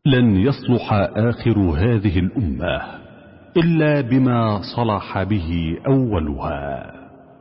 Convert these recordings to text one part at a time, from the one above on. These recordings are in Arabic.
لن يصلح آخر هذه الأمة إلا بما صلح به أولها.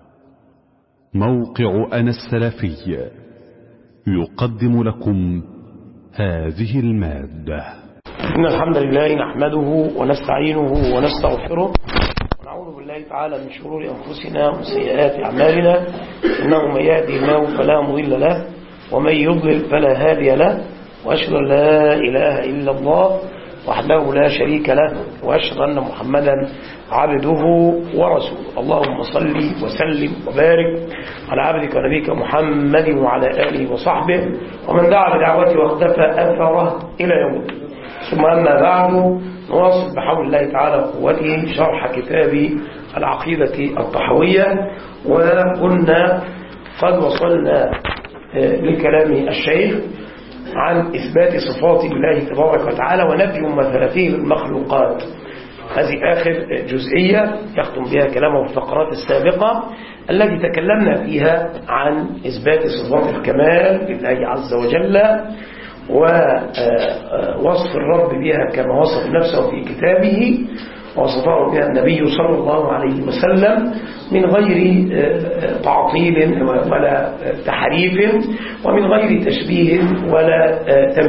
موقع أنا السلفي يقدم لكم هذه المادة. إن الحمد لله نحمده ونستعينه ونستغفره ونعوذ بالله تعالى من شرور أنفسنا وسيئات أعمالنا، إنه من يهدي الله فلا مضل له ومن يضلل فلا هادي له، وأشهد أن لا إله إلا الله وحده لا شريك له، وأشهد أن محمدا عبده ورسوله. اللهم صل وسلم وبارك على عبدك ونبيك محمد وعلى آله وصحبه ومن دعا بدعوته واختفى أثره إلى يوم الدين. ثم أما بعد، نواصل بحول الله تعالى وقوته شرح كتاب العقيدة الطحوية، وكنا قد وصلنا لكلام الشيخ عن إثبات صفات الله تبارك وتعالى ونفي مماثلته للمخلوقات. هذه آخر جزئية يختم بها كلامه في الفقرات السابقة التي تكلمنا فيها عن إثبات صفات الكمال لله عز وجل ووصف الرب بها كما وصف نفسه في كتابه ووصفه بها النبي صلى الله عليه وسلم من غير تعطيل ولا تحريف ومن غير تشبيه ولا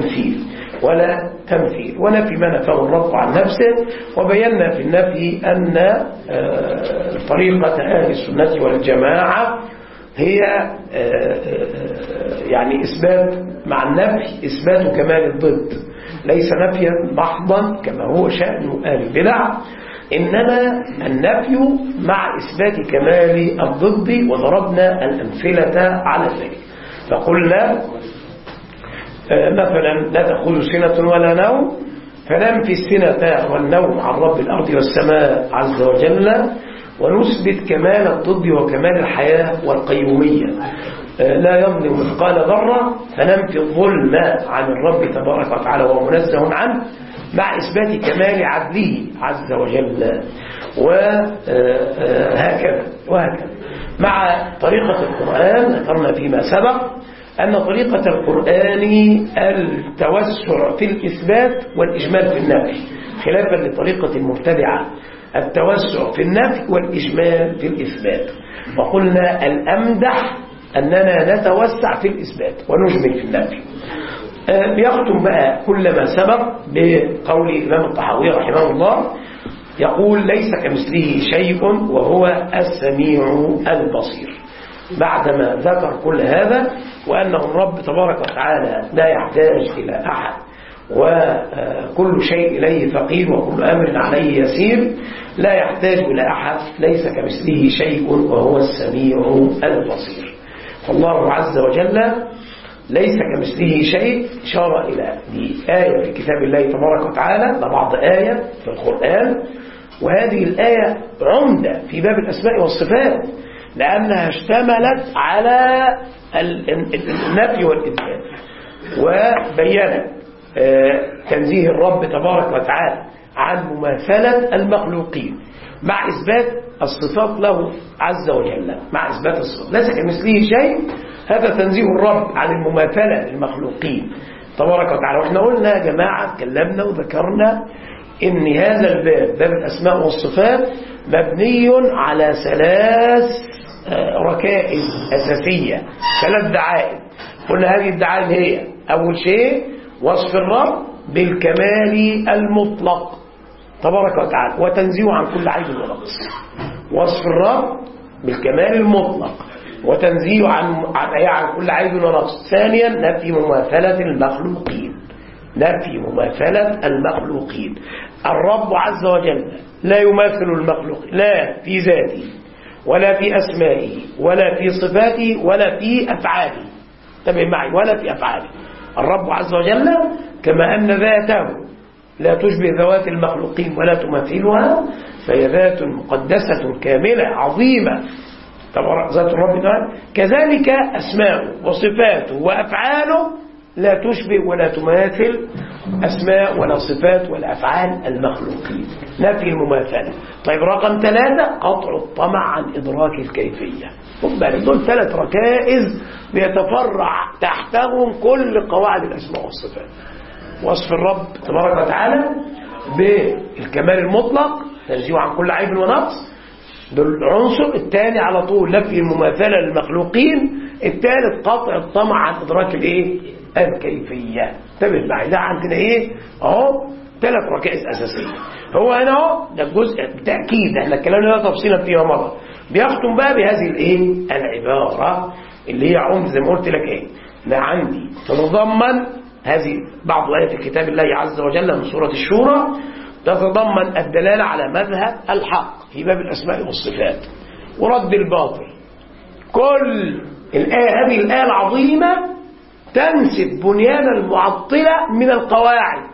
تمثيل ونفي ما نفاه الرب عن نفسه. وبينا في النفي أن طريقة أهل السنة والجماعة هي يعني إثبات مع النفي إثبات كمال الضد، ليس نفيا محضا كما هو شأن أهل البدع، إنما النفي مع إثبات كمال الضد. وضربنا الأمثلة على ذلك، فقلنا مثلا لا تأخذ سنة ولا نوم، فننفي السنة والنوم عن رب الأرض والسماء عز وجل ونثبت كمال الضد وكمال الحياة والقيومية. لا يظلم مثقال ذرة، فننفي الظلم عن الرب تبارك وتعالى وهو منزه عنه مع إثبات كمال عدله عز وجل، وهكذا مع طريقة القرآن. ذكرنا فيما سبق أن طريقة القرآن التوسع في الإثبات والإجمال في النفي، خلافا لطريقة المبتدعة التوسع في النفي والإجمال في الإثبات. وقلنا الأمدح أننا نتوسع في الإثبات ونجمل في النفي. بيختم بقى كل ما سبق بقول الإمام الطحاوي رحمه الله، يقول ليس كمثله شيء وهو السميع البصير. بعدما ذكر كل هذا وأنه الرب تبارك وتعالى لا يحتاج إلى أحد وكل شيء إليه فقير وكل أمر عليه يسير، لا يحتاج إلى أحد، ليس كمثله شيء وهو السميع البصير. فالله عز وجل ليس كمثله شيء، إشارة إلى آية في كتاب الله تبارك وتعالى لبعض آية في القرآن، وهذه الآية عمدة في باب الأسماء والصفات لأنها اشتملت على النفي والإثبات، وبينت تنزيه الرب تبارك وتعالى عن مماثلة المخلوقين مع إثبات الصفات له عز وجل، مع إثبات الصفات ليس كمثله شيء. هذا تنزيه الرب عن المماثلة للمخلوقين تبارك وتعالى. وإحنا قلنا يا جماعة اتكلمنا وذكرنا إن هذا الباب، باب الأسماء والصفات، مبني على ثلاث ركائز أساسية، ثلاث دعائم. قلنا هذه الدعائم هي: أول شيء وصف الرب بالكمال المطلق تبارك وتعالى وتنزيه عن كل عيب ونقص. وصف الرب بالكمال المطلق وتنزيه عن كل عيب ونقص. ثانيا نفي مماثلة المخلوقين، نفي مماثلة المخلوقين. الرب عز وجل لا يماثل المخلوقين، لا في ذاته ولا في أسمائه ولا في صفاته ولا في أفعاله. تبع معي، ولا في أفعاله. الرب عز وجل كما أن ذاته لا تشبه ذوات المخلوقين ولا تماثلها، فهي ذات مقدسة كاملة عظيمة ذات الرب تعالى، كذلك أسماؤه وصفاته وأفعاله لا تشبه ولا تماثل أسماء ولا صفات ولا أفعال المخلوقين، نفي المماثلة. طيب رقم 3 قطع الطمع عن إدراك الكيفية. دول 3 ركائز بيتفرع تحتهم كل قواعد الأسماء والصفات. وصف الرب تبارك وتعالى بالكمال المطلق، تنزيه عن كل عيب ونقص، بالعنصر الثاني على طول نفي المماثلة للمخلوقين، الثالث قطع الطمع عن إدراك الايه؟ الكيفية. انتبه معي، ده عندنا ايه؟ اهو 3 ركائز أساسية. هو هنا اهو ده الجزء بالتأكيد احنا اتكلمنا ده تفصيلا فيها مرة. بيختم بقى بهذه الايه؟ العبارة اللي هي عمد زي ما قلت لك ايه؟ ده عندي تتضمن هذه بعض آيات كتاب الله عز وجل من سورة الشورى، تتضمن الدلالة على مذهب الحق في باب الأسماء والصفات ورد الباطل. كل هذه الآية العظيمة تنسب بنيان المعطلة من القواعد.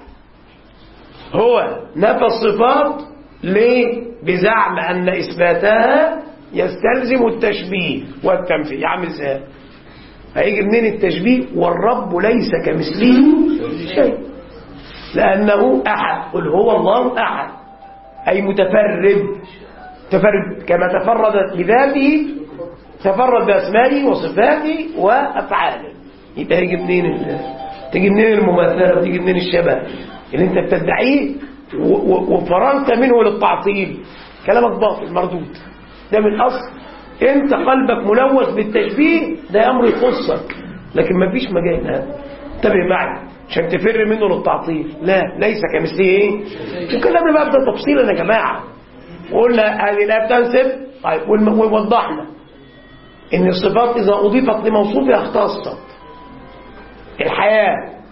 هو نفى الصفات ليه؟ بزعم أن إثباتها يستلزم التشبيه والتمثيل. يعمل ازاي؟ هيجي منين التشبيه؟ والرب ليس كمثله شيء لأنه أحد. قل هو الله أحد أي متفرد، تفرد كما تفرد بذاته تفرد بأسمائه وصفاته وأفعاله. يبقى يجي منين تيجي منين المماثلة وتيجي منين الشبه اللي انت بتدعيه وفررت منه للتعطيل؟ كلامك باطل مردود. ده من الأصل انت قلبك ملوث بالتشبيه، ده أمر يخصك، لكن ما فيش مجال هذا. انتبه معي عشان تفر منه للتعطيل. لا، ليس كمثله ايه؟ وكلامنا بقى ده تفصيلا يا جماعة. وقلنا هذه الآية بتنسب. طيب ووضحنا ان الصفات إذا أضيفت لموصوفها اختصت. الحياة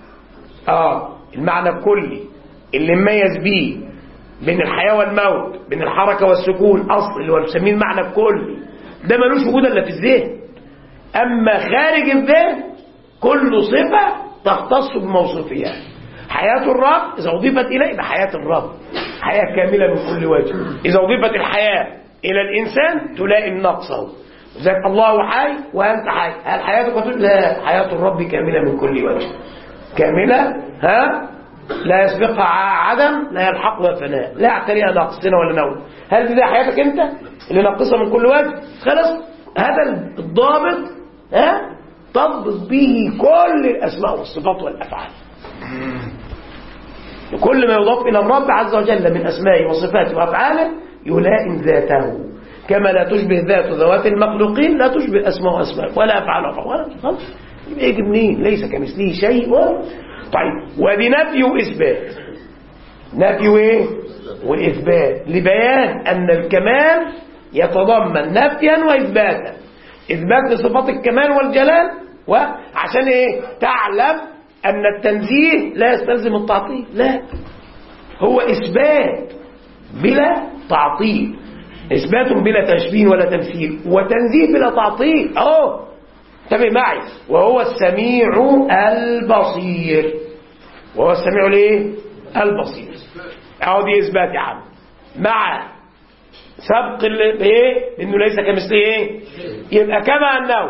المعنى الكلي اللي مميز بيه بين الحياة والموت، بين الحركة والسكون، أصل اللي هو بنسميه المعنى الكلي، ده ملوش وجود إلا في الذهن. أما خارج الذهن كل صفة تختص بموصوفها. حياة الرب إذا أضيفت إليه يبقى حياة الرب حياة كاملة من كل وجه. إذا أضيفت الحياة إلى الإنسان تلائم نقصه. ذلك الله حي وأنت حي. هل حياتك وتقول لا، حياة الرب كاملة من كل وجه، كاملة لا يسبقها عدم، لا يلحقها فناء، لا يعتريها نقص سنة ولا نوم. هل دي حياتك أنت اللي نقصها من كل وجه؟ خلاص، هذا الضابط تضبط به كل الأسماء والصفات والأفعال. كل ما يضاف إلى الرب عز وجل من أسمائه وصفاته وأفعاله يلائم ذاته، كما لا تشبه ذوات المخلوقين لا تشبه أسماء وأسماء ولا أفعال ولا خلاص. يبقى منين؟ ليس كمثله شيء. طيب، ودي نفي وإثبات. نفي وإيه؟ وإثبات لبيان أن الكمال يتضمن نفيا وإثباتا. إثبات لصفات الكمال والجلال، وعشان إيه؟ تعلم أن التنزيه لا يستلزم التعطيل. لا، هو إثبات بلا تعطيل، إثبات بلا تشبيه ولا تمثيل، وتنزيه بلا تعطيل. انتبه معي. وهو السميع البصير. وهو السميع الايه؟ البصير. دي إثبات يا عم، مع سبق ايه؟ انه ليس كمثله ايه؟ يبقى كما انه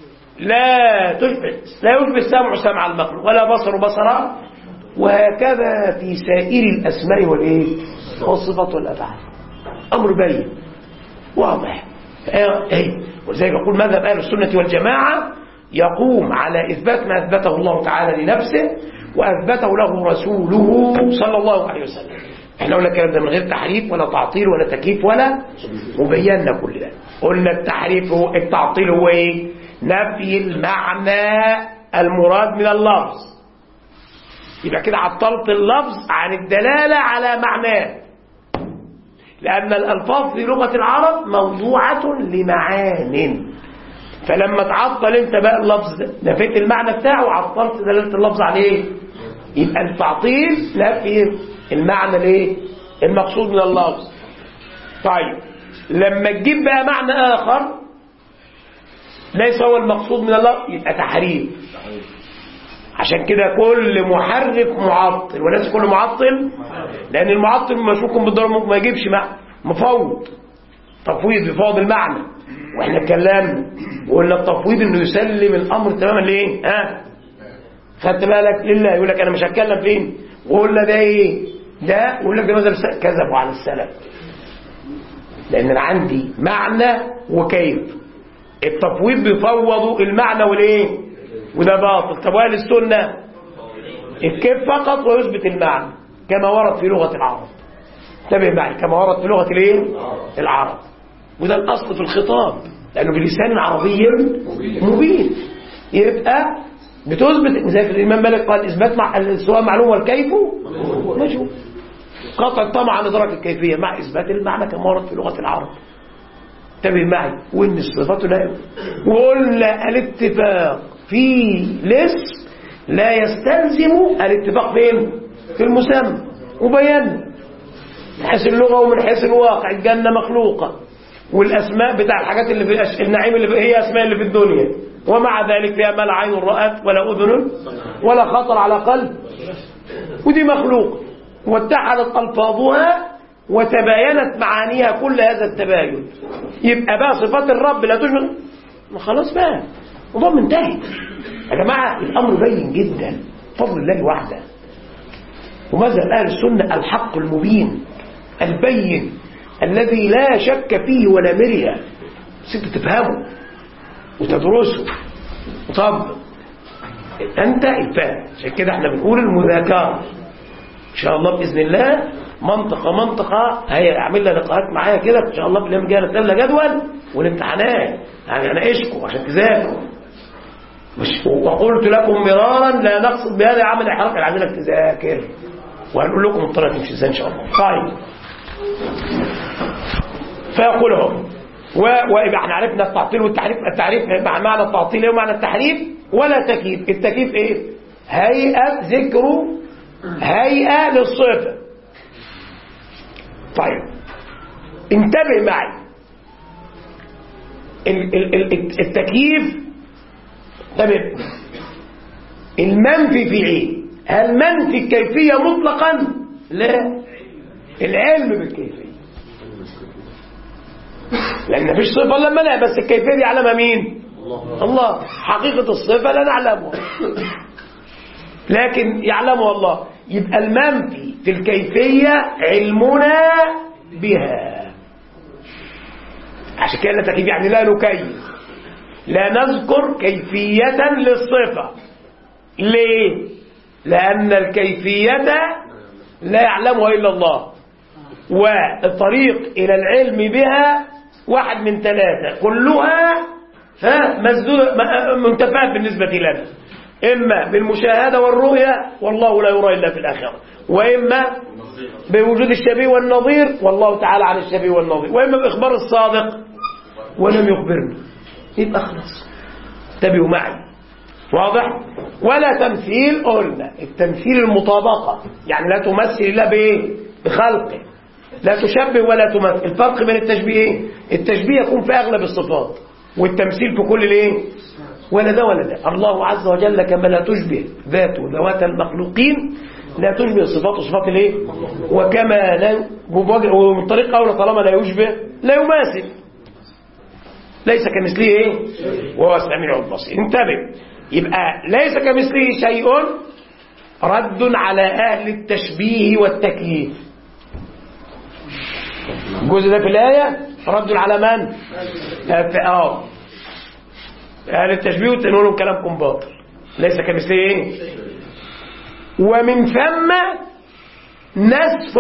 لا يشبه السمع سمع المخلوق ولا بصر بصره، وهكذا في سائر الأسماء والايه؟ والصفات والأفعال. أمر بين واضح. ولذلك يقول مذهب أهل السنة والجماعة يقوم على إثبات ما أثبته الله تعالى لنفسه وأثبته له رسوله صلى الله عليه وسلم. احنا قلنا الكلام ده من غير تحريف ولا تعطيل ولا تكييف ولا وبينا كل ده. قلنا التعطيل هو ايه؟ نفي المعنى المراد من اللفظ. يبقى كده عطلت اللفظ عن الدلالة على معناه، لأن الألفاظ في لغة العرب موضوعة لمعان. فلما تعطل انت بقى اللفظ ده نفيت المعنى بتاعه وعطلت دلالة اللفظ عليه، يبقى التعطيل نفي المعنى ليه؟ المقصود من اللفظ. طيب، لما تجيب بقى معنى آخر ليس هو المقصود من اللفظ يبقى تحريف. عشان كده كل محرف معطل، وليس كل معطل، لأن المعطل مشوك بالضرر ممكن ما يجيبش مفوض. تفويض بفوض المعنى، واحنا اتكلمنا وقلنا التفويض انه يسلم الامر تماما ليه؟ خدت بالك؟ لله. يقول لك انا مش هتكلم فين، وقلنا ده ايه؟ ده يقول لك ده مذهب كذبوا على السلف، لان انا عندي معنى وكيف. التفويض بيفوضوا المعنى والايه؟ وده باطل. طب واهل السنه الكيف فقط ويثبت المعنى كما ورد في لغة العرب. انتبه معي، كما ورد في لغة الايه؟ العرب. وده الأصل في الخطاب، لأنه بلسان عربي مبين. يبقى بتثبت زي الإمام مالك قال إثبات مع السواء معلوم والكيف مجهول. قطع الطمع عن إدراك الكيفية مع إثبات المعنى كما ورد في لغة العرب. انتبه معي، وإن الصفات لا. وقلنا الاتفاق في الاسم لا يستلزم الاتفاق فين؟ في المسمى. وبينا من حيث اللغة ومن حيث الواقع الجنة مخلوقة، والأسماء بتاع الحاجات اللي في النعيم اللي هي أسماء اللي في الدنيا، ومع ذلك فيها ما لا عين رأت ولا أذن ولا خطر على قلب، ودي مخلوقة واتحدت ألفاظها وتباينت معانيها كل هذا التباين. يبقى بقى صفات الرب لا تشبه، خلاص بقى الموضوع منتهي يا جماعة. الأمر بين جدا فضل الله وحده. وماذا أهل السنة؟ الحق المبين البين الذي لا شك فيه ولا مرية، بس تفهمه وتدرسه وطبق أنت الفهم. عشان كده احنا بنقول المذاكرة إن شاء الله بإذن الله منطقة هيعمل لنا لقاءات معايا كده إن شاء الله في الأيام الجاية نتسلى جدول والامتحانات يعني أناقشكم عشان تذاكروا. وقلت لكم مرارا لا نقصد بهذا عمل إحراق العزيزك تذاكر، وهنقول لكم الطريقة تمشي ازاي إن شاء الله. طيب فيقولهم ويبقى احنا عرفنا التعطيل والتحريف. التعريف معنى التعطيل ايه ومعنى التحريف ولا تكييف. التكييف ايه؟ هيئة، ذكر هيئة للصفة. طيب انتبه معي، التكييف انتبه، المنفي في ايه؟ هل منفي الكيفية مطلقا؟ لا، العلم بالكيفية، لأن مفيش صفة لما لا، بس الكيفية دي يعلمها مين؟ الله. حقيقة الصفة لا نعلمها لكن يعلمها الله. يبقى المنفي في الكيفية علمنا بها. عشان كده التكييف يعني لا نكيف، لا نذكر كيفية للصفة. ليه؟ لأن الكيفية لا يعلمها إلا الله، والطريق إلى العلم بها واحد من ثلاثة كلها منتفات بالنسبة لنا، إما بالمشاهدة والرؤية والله لا يرى إلا في الآخرة، وإما بوجود الشبيه والنظير والله تعالى عن الشبيه والنظير، وإما بإخبار الصادق ولم يخبرني. يبقى خلاص انتبهوا معي، واضح؟ ولا تمثيل، قلنا التمثيل المطابقة، يعني لا تمثل الله بإيه؟ بخلقه، لا تشبه ولا تمثل. الفرق بين التشبيه ايه؟ التشبيه يكون في أغلب الصفات، والتمثيل في كل الايه؟ ولا ده ولا ده. الله عز وجل كما لا تشبه ذاته ذوات المخلوقين لا تشبه صفاته صفات الايه؟ وكما لا، ومن طريق قوله طالما لا يشبه لا يماثل، ليس كمثله ايه؟ وهو السميع البصير. انتبه، يبقى ليس كمثله شيء رد على أهل التشبيه والتكييف. الجزء ده في الآية رد على من؟ أهل التشبيه وتنقول لهم كلامكم باطل، ليس كمثله ايه؟ ومن ثم نسف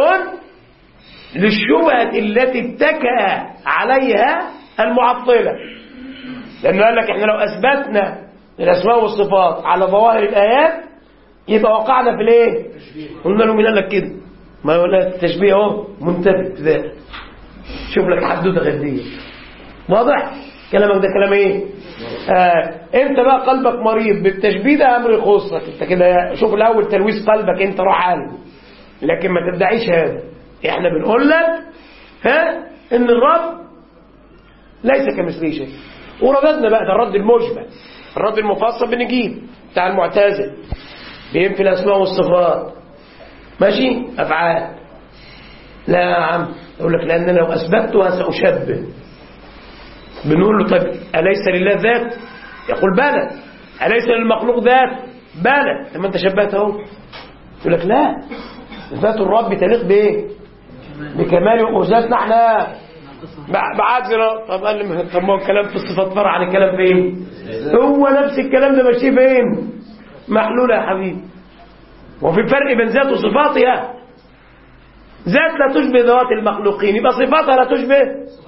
للشبهة التي اتكأ عليها المعطلة، لأنه قال لك احنا لو أثبتنا الأسماء والصفات على ظواهر الآيات يبقى وقعنا في الايه؟ قلنا له مين قال لك كده؟ ما يقول لك التشبيه اهو منتفت ذات. شوف لك حدوته غديه. واضح؟ كلامك ده كلام ايه؟ انت بقى قلبك مريض بالتشبيه ده امر يخصك انت كده. شوف الاول تلويث قلبك انت، روح عالجه، لكن ما تدعيش هذا. احنا بنقول لك ان الرب ليس كمثله شيء. ورددنا بقى ده الرد المجمل. الرد المفصل بنجيب بتاع المعتزله بينفي الاسماء والصفات، ماشي، افعال. لا يا عم، يقول لك لان لو اثبتها ساشبه. بنقول له طيب اليس لله ذات؟ يقول بلى. اليس للمخلوق ذات؟ بلى. لما انت شبهت اهو. يقول لك لا، ذات الرب تليق بايه؟ بكماله، وذاتنا احنا بعجزنا. طب قال لي طب ما هو الكلام في الصفات فرع عن الكلام في ايه؟ هو نفس الكلام ده ماشي فين؟ محلول يا حبيبي. وفي فرق بين ذات وصفاتها. ذات لا تشبه ذوات المخلوقين، يبقى صفاتها لا تشبه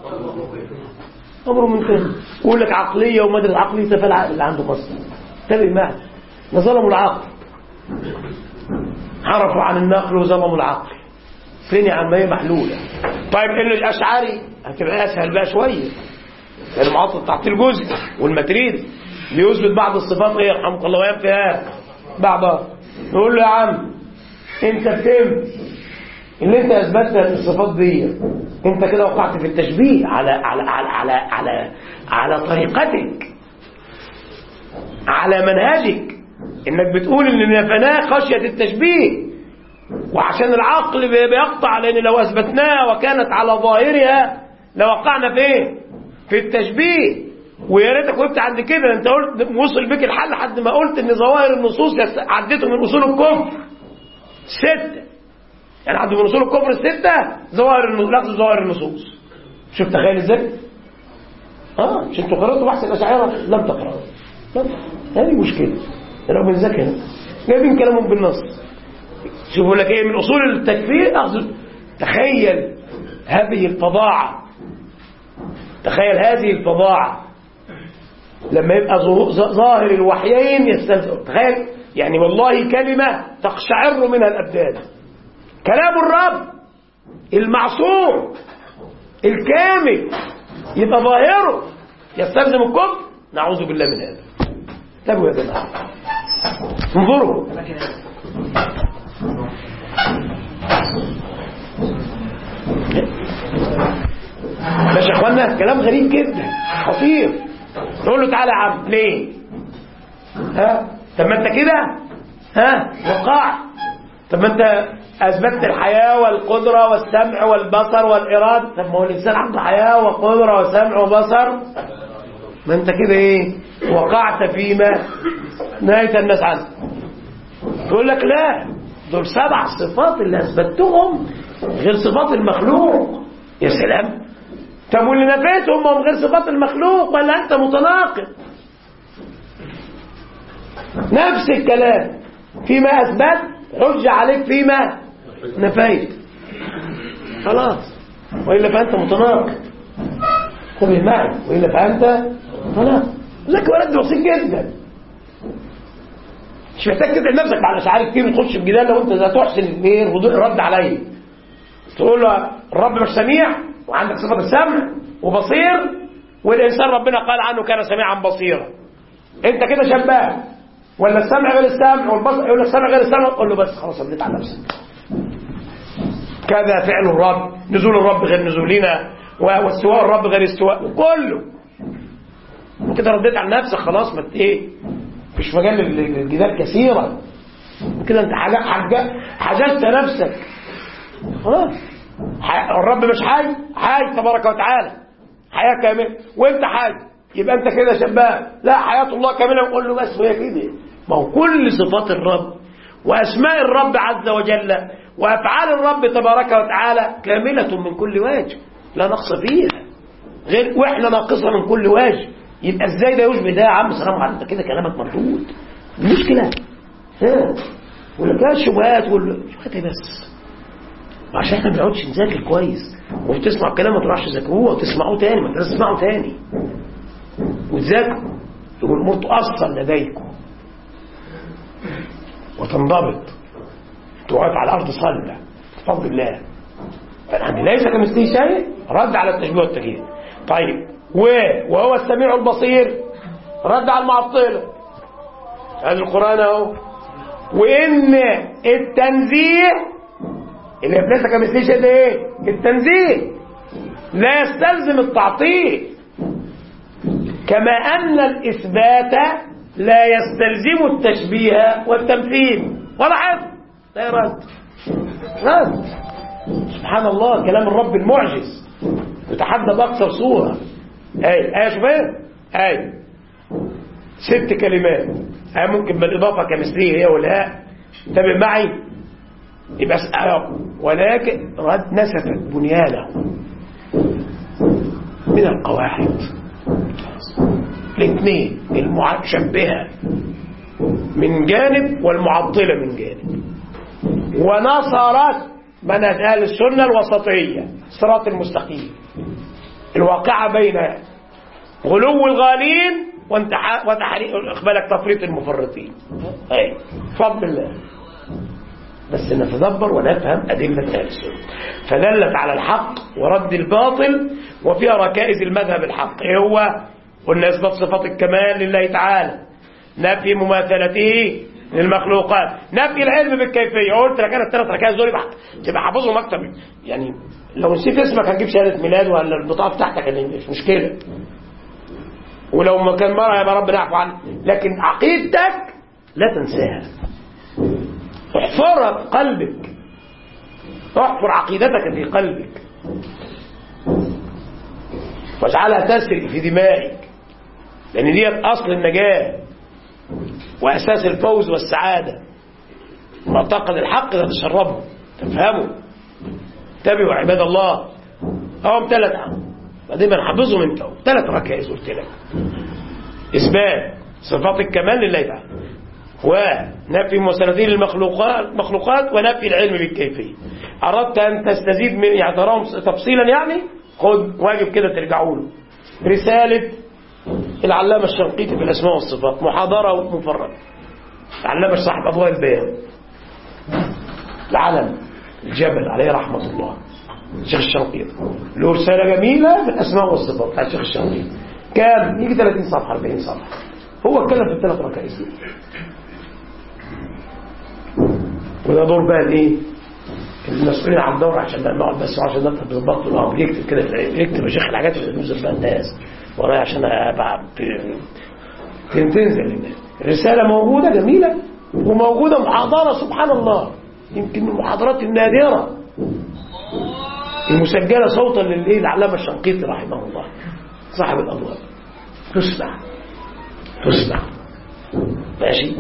أمر منتهي. يقول لك عقلية ومدى عقلية فالعقل اللي عنده مصر تبقى معه. ظلموا العقل، عرفوا عن النقل وظلموا العقل. فين يا عم؟ هي محلولة. طيب إن الأشعري هتبقى أسهل بقى شوية، لأن معطل تعطيل جزء، والماتريدي بيثبت بعض الصفات غير رحمك الله وينفيها بعضها. نقول له يا عم أنت بتم اللي أنت أثبتها الصفات دي، أنت كده وقعت في التشبيه على طريقتك، على منهجك، إنك بتقول إن نفناه خشية التشبيه، وعشان العقل بيقطع، لأن لو أثبتناها وكانت على ظاهرها لوقعنا فين؟ في التشبيه. ويا ريتك وقفت عند كده، انت قلت وصل بك الحل لحد ما قلت ان ظواهر النصوص عدته من اصول الكفر 6، يعني عدوا من اصول الكفر 6 لفظ ظواهر النصوص. شوف تخيل ازاي؟ مش انتوا قرأتوا بحث الاشاعره؟ لم تقرأوا. هذه مشكله، لو بنذاكر جايبين كلامهم بالنص. شوفوا لك ايه من اصول التكفير اخذ. تخيل هذه الفظاعه، تخيل هذه الفظاعه لما يبقى ظاهر الوحيين يستلزم. تخيل يعني والله كلمه تقشعر منها الابدان، كلام الرب المعصوم الكامل يبقى ظاهره يستلزم الكفر. نعوذ بالله من هذا. تابعوا يا جماعه، انظروا. ماشي يا اخوانا، كلام غريب جدا خطير. نقول له تعالى يا عم ليه؟ طب ما انت كده وقعت. طب ما انت اثبتت الحياه والقدره والسمع والبصر والاراده. طب ما هو الانسان عنده حياه وقدره وسمع وبصر، ما انت كده ايه؟ وقعت فيما نهايه الناس عنه. يقول لك لا، دول 7 صفات اللي اثبتهم غير صفات المخلوق. يا سلام. طب واللي نفيتهم هم غير صفات المخلوق، ولا انت متناقض؟ نفس الكلام، فيما اثبت حج عليك فيما نفيت، خلاص. والا فانت متناقض. انتبه معي، والا فانت متناقض. لك ولد بسيط جدا، مش محتاج تتعب نفسك مع الاشعار كتير وتخش في جدال. لو انت ذا تحسن الاثنين وضوء الرد عليه، تقول له الرب مش سميع وعندك صفة السمع وبصير، والإنسان ربنا قال عنه كان سميعا بصيرا. أنت كده شباب، ولا السمع غير السمع والبصر؟ يقول لك السمع غير السمع، قول له بس خلاص رديت على نفسك. كذا فعل الرب، نزول الرب غير نزولنا، واستواء الرب غير استواء، كله كده رديت على نفسك خلاص. ما ايه، مش مجال للجدال كثيرا كده. انت حجزت نفسك خلاص. الرب مش حي تبارك وتعالى، حياة كاملة، وانت حي، يبقى انت كده شباب. لا، حياة الله كاملة. وقول له بس وهي كده. ما هو كل صفات الرب وأسماء الرب عز وجل وأفعال الرب تبارك وتعالى كاملة من كل وجه، لا نقص فيها، غير واحنا ناقصة من كل وجه. يبقى ازاي ده يشبه ده يا عم؟ سلام عليك، كده كلامك مردود. المشكلة ولا كده الشبهات شبهات بس، عشان احنا ما بنقعدش نذاكر كويس، وبتسمع كلام ما تروحش تذاكروه وتسمعوه تاني. ما انت لازم تسمعه تاني وتذاكروا، والامور تؤصل لديكم وتنضبط، تقعد على الارض صلبه بفضل الله. فالحمد ليس كمثله شيء، رد على التشبيه والتكييف. طيب وهو السميع البصير، رد على المعطله. هذا القران اهو. وان التنزيه اللي ليس كمثله شيء ده ايه؟ التنزيه لا يستلزم التعطيل، كما ان الاثبات لا يستلزم التشبيه والتمثيل. ولا حد لا يرد. رد. سبحان الله، كلام الرب المعجز يتحدى بأكثر صورة. آية شوفين، آية 6 كلمات، آية ممكن بالإضافة كمثله هي والهاء. انتبه معي، يبقى ولكن رد نسفت بنيانه من القواعد. الاثنين، المشبهة من جانب والمعطلة من جانب. ونصرت منهج أهل السنة الوسطية الصراط المستقيم الواقعة بين غلو الغالين وتحريق إقبالك تفريط المفرطين. أي فضل الله، بس نتدبر ونفهم أدلة أهل السنة فدلت على الحق ورد الباطل وفيها ركائز المذهب الحق. إيه هو؟ قلنا إثبات صفات الكمال لله تعالى، نفي مماثلته للمخلوقات، نفي العلم بالكيفية. قلت لك أنا الثلاث ركائز دول تبقى حافظهم أكتر، يعني لو نسيت اسمك هنجيب شهادة ميلاد ولا البطاقة بتاعتك مش مشكلة، ولو ما كان مرة يبقى ربنا يعفو عنه، لكن عقيدتك لا تنساها، احفرها في قلبك، احفر عقيدتك في قلبك واجعلها تسري في دمائك، لأن دي أصل النجاة وأساس الفوز والسعادة. معتقد الحق لا تشربه تفهمه. انتبهوا عباد الله، هم ثلاث بعدين بنحفظهم انت. ثلاث ركائز قلت لك: إثبات صفات الكمال لله تعالى، ونفي مماثلته للمخلوقات، ونفي العلم بالكيفية. أردت أن تستزيد من يعني تراهم تفصيلا، يعني خد واجب كده ترجعوا له رسالة العلامة الشنقيطي في الأسماء والصفات، محاضرة مفردة. العلامة صاحب أضواء البيان، العلم الجبل عليه رحمة الله، الشيخ الشنقيطي له رسالة جميلة في الأسماء والصفات بتاع الشيخ الشنقيطي، كام يجي 30 صفحة 40 صفحة، هو اتكلم في الثلاث ركائز دي. وده دور بقى الايه المسؤولين عن الدور، عشان نقعد بس عشان نكتب بالضبط الامر، يكتب كده يكتب يا شيخ الحاجات اللي بتنزل بقى الناس ورايا عشان ابقى تنزل للناس. الرساله موجوده جميله وموجوده محاضره، سبحان الله، يمكن من المحاضرات النادره المسجله صوتا للايه العلامه الشنقيطي رحمه الله صاحب الاضواء. تسمع ماشي.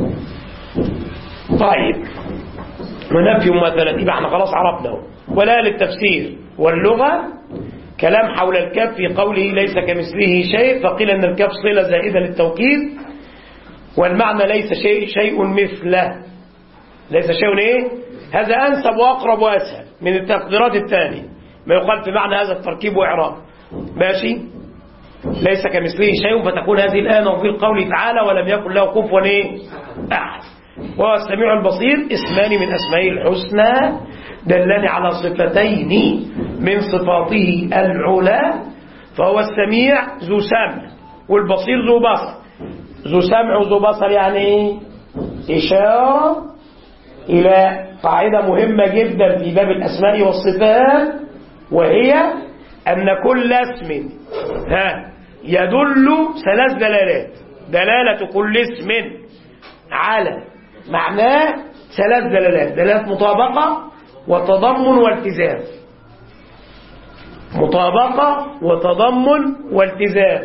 طيب، ونفي مماثلته يبقى احنا خلاص عرفنا. ولا للتفسير واللغة كلام حول الكف في قوله ليس كمثله شيء، فقيل ان الكف صلة زائدة للتوكيد، والمعنى ليس شيء مثله، ليس شيء ايه، هذا انسب واقرب واسهل من التقديرات الثانية ما يقال في معنى هذا التركيب واعراب. ماشي، ليس كمثله شيء، فتكون هذه الآية نظير قوله تعالى ولم يكن له كفوا ايه احد. وهو السميع البصير اسمان من أسمائه الحسنى دلني على صفتين من صفاته العلى، فهو السميع ذو سمع والبصير ذو بصر. ذو سمع وذو بصر يعني إشارة إلى قاعدة مهمة جدا في باب الأسماء والصفات، وهي أن كل اسم يدل ثلاث دلالات. دلالة كل اسم على معناه ثلاث دلالات: دلالة مطابقة وتضمن والتزام. مطابقة وتضمن والتزام.